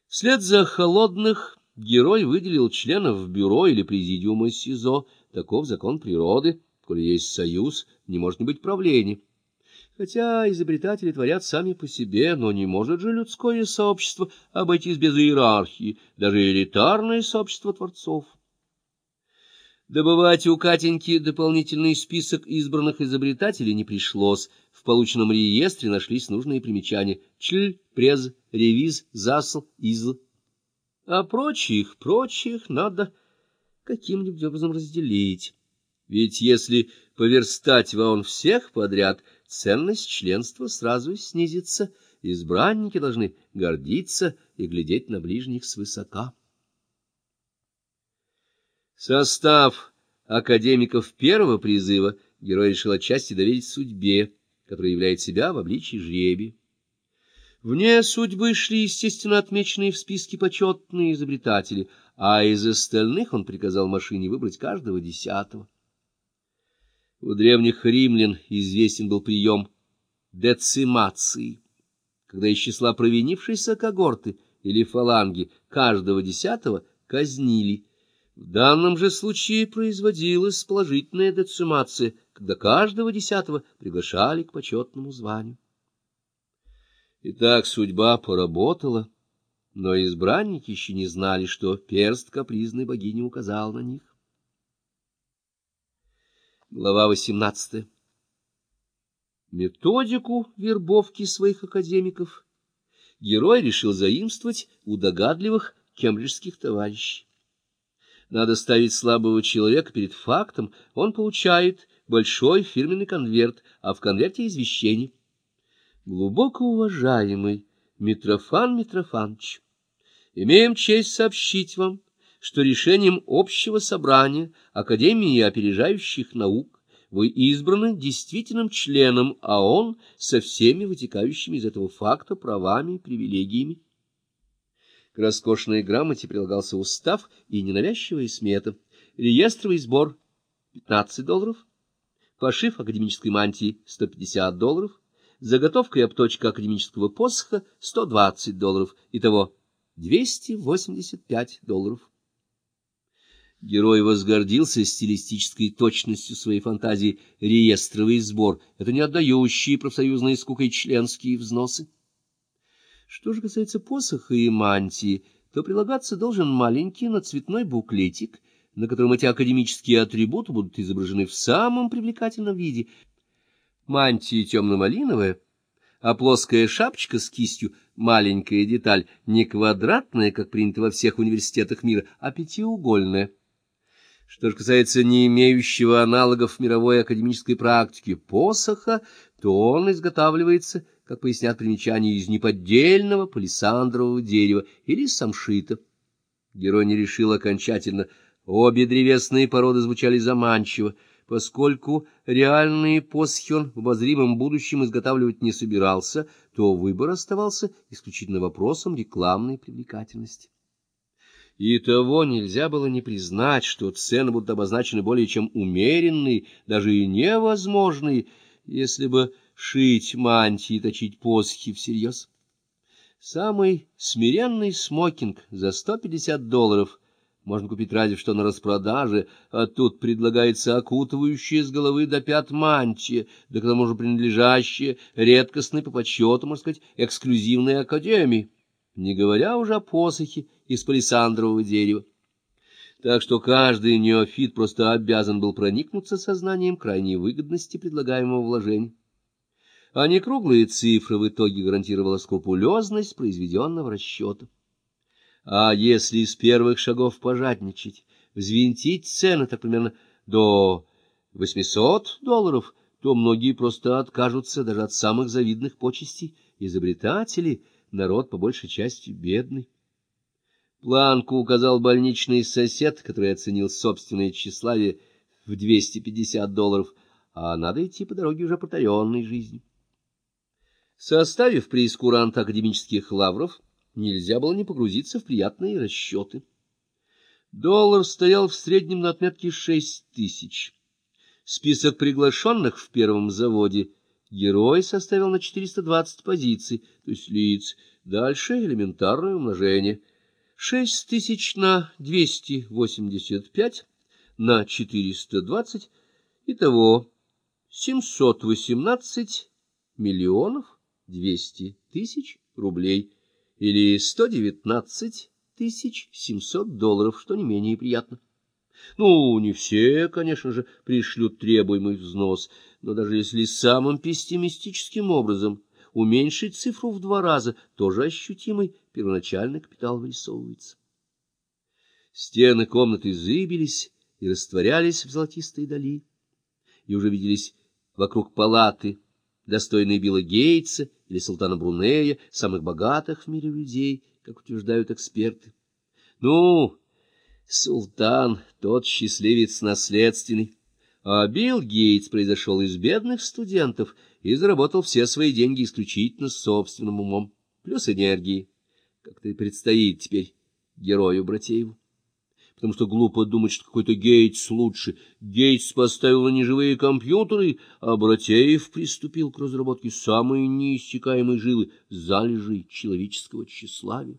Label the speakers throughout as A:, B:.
A: Вслед за Холодных герой выделил членов бюро или президиума СИЗО. Таков закон природы. Коли есть союз, не может не быть правления. Хотя изобретатели творят сами по себе, но не может же людское сообщество обойтись без иерархии, даже элитарное сообщество творцов. Добывать у Катеньки дополнительный список избранных изобретателей не пришлось. В полученном реестре нашлись нужные примечания: чль, през, ревиз, засл, изл. А прочих надо каким-нибудь образом разделить. Ведь если поверстать вон всех подряд, ценность членства сразу снизится, избранники должны гордиться и глядеть на ближних свысока. Состав академиков первого призыва герой решил отчасти доверить судьбе, которая являет себя в обличии жребия. Вне судьбы шли, естественно, отмеченные в списке почетные изобретатели, а из остальных он приказал машине выбрать каждого 10-го. У древних римлян известен был прием децимации, когда из числа провинившейся когорты или фаланги каждого 10-го казнили. В данном же случае производилась положительная децимация, когда каждого 10-го приглашали к почетному званию. Итак, судьба поработала, но избранники еще не знали, что перст капризной богини указал на них. Глава 18. Методику вербовки своих академиков герой решил заимствовать у догадливых кембриджских товарищей. Надо ставить слабого человека перед фактом, он получает большой фирменный конверт, а в конверте извещение: глубоко уважаемый Митрофан Митрофанович, имеем честь сообщить вам, что решением общего собрания Академии опережающих наук вы избраны действительным членом АОН со всеми вытекающими из этого факта правами и привилегиями. К роскошной грамоте прилагался устав и ненавязчивая смета. Реестровый сбор $15, пошив академической мантии $150, заготовка и обточка академического посоха $120, итого $285. Герой возгордился стилистической точностью своей фантазии. Реестровый сбор — это не отдающие профсоюзной скукой членские взносы. Что же касается посоха и мантии, то прилагаться должен маленький, но цветной буклетик, на котором эти академические атрибуты будут изображены в самом привлекательном виде. Мантия темно-малиновая, а плоская шапочка с кистью — маленькая деталь, не квадратная, как принято во всех университетах мира, а пятиугольная. Что же касается не имеющего аналогов в мировой академической практике посоха, то он изготавливается, как пояснят примечания, из неподдельного палисандрового дерева или самшита. Герой не решил окончательно. Обе древесные породы звучали заманчиво. Поскольку реальные посохи он в обозримом будущем изготавливать не собирался, то выбор оставался исключительно вопросом рекламной привлекательности. И того нельзя было не признать, что цены будут обозначены более чем умеренные, даже и невозможные, если бы шить мантии и точить посохи всерьез. Самый смиренный смокинг за $150 можно купить разве что на распродаже, а тут предлагается окутывающая с головы до пят мантия, да к тому же принадлежащая редкостной по подсчету, можно сказать, эксклюзивной академии, не говоря уже о посохе из палисандрового дерева. Так что каждый неофит просто обязан был проникнуться сознанием крайней выгодности предлагаемого вложения. А не круглые цифры в итоге гарантировала скрупулезность произведенного расчета. А если с первых шагов пожадничать, взвинтить цены так примерно до $800, то многие просто откажутся даже от самых завидных почестей. Изобретатели — народ по большей части бедный. Планку указал больничный сосед, который оценил собственное тщеславие в $250, а надо идти по дороге уже протаренной жизнью. Составив преискурант академических лавров, нельзя было не погрузиться в приятные расчеты. Доллар стоял в среднем на отметке 6000. Список приглашенных в первом заводе герой составил на 420 позиций, то есть лиц. Дальше элементарное умножение. 6000 на 285 на 420. Итого 718 миллионов 200 тысяч рублей или 119 700 долларов, что не менее приятно. Ну, не все, конечно же, пришлют требуемый взнос, но даже если самым пессимистическим образом уменьшить цифру в 2 раза, тоже ощутимый первоначальный капитал вырисовывается. Стены комнаты зыбились и растворялись в золотистой дали, и уже виделись вокруг палаты, достойные Билла Гейтса или султана Брунея, самых богатых в мире людей, как утверждают эксперты. Ну, султан, тот счастливец наследственный, а Билл Гейтс произошел из бедных студентов и заработал все свои деньги исключительно собственным умом, плюс энергией, как-то и предстоит теперь герою Братееву. Потому что глупо думать, что какой-то Гейтс лучше. Гейтс поставил на неживые компьютеры, а Братеев приступил к разработке самой неиссякаемой жилы залежей человеческого тщеславия.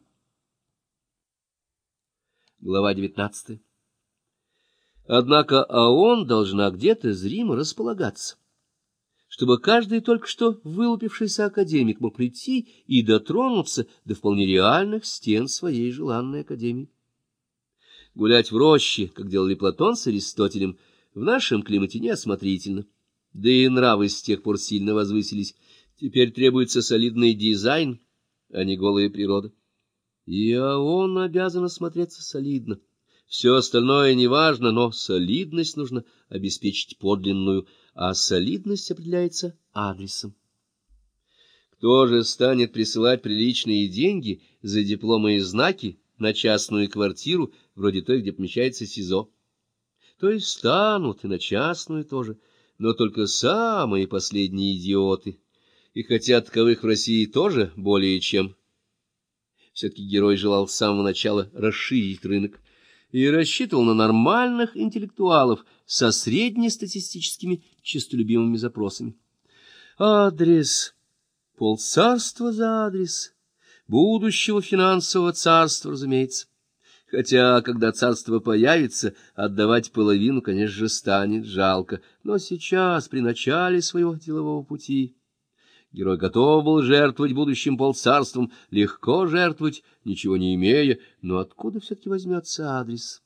A: Глава 19. Однако ООН должна где-то зримо располагаться, чтобы каждый только что вылупившийся академик мог прийти и дотронуться до вполне реальных стен своей желанной академии. Гулять в роще, как делали Платон с Аристотелем, в нашем климате неосмотрительно, да и нравы с тех пор сильно возвысились. Теперь требуется солидный дизайн, а не голая природа. И ООН обязан смотреться солидно. Все остальное неважно, но солидность нужно обеспечить подлинную, а солидность определяется адресом. Кто же станет присылать приличные деньги за дипломы и знаки на частную квартиру, вроде той, где помещается СИЗО? То есть станут и на частную тоже, но только самые последние идиоты. И хотя таковых в России тоже более чем. Все-таки герой желал с самого начала расширить рынок и рассчитывал на нормальных интеллектуалов со среднестатистическими честолюбивыми запросами. Адрес, полцарства за адрес, будущего финансового царства, разумеется. Хотя, когда царство появится, отдавать половину, конечно же, станет жалко, но сейчас, при начале своего делового пути, герой готов был жертвовать будущим полцарством, легко жертвовать, ничего не имея, но откуда все-таки возьмется адрес?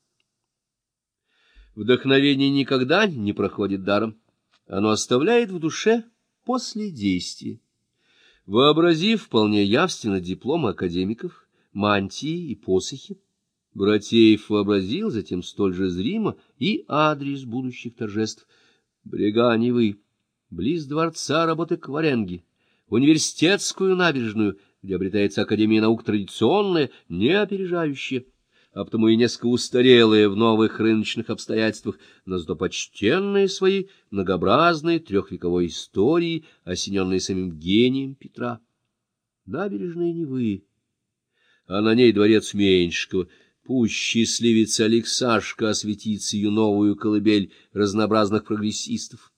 A: Вдохновение никогда не проходит даром, оно оставляет в душе после действия. Вообразив вполне явственно дипломы академиков, мантии и посохи, Братеев вообразил затем столь же зримо и адрес будущих торжеств: Бреганевы, близ дворца работы Кваренги, университетскую набережную, где обретается Академия наук традиционная, не опережающая, а потому и несколько устарелая в новых рыночных обстоятельствах, но зато почтенные своей многообразной трехвековой историей, осененной самим гением Петра. Набережная Невы, а на ней дворец Меньшикова. Пусть счастливец Алексашка осветит сию новую колыбель разнообразных прогрессистов.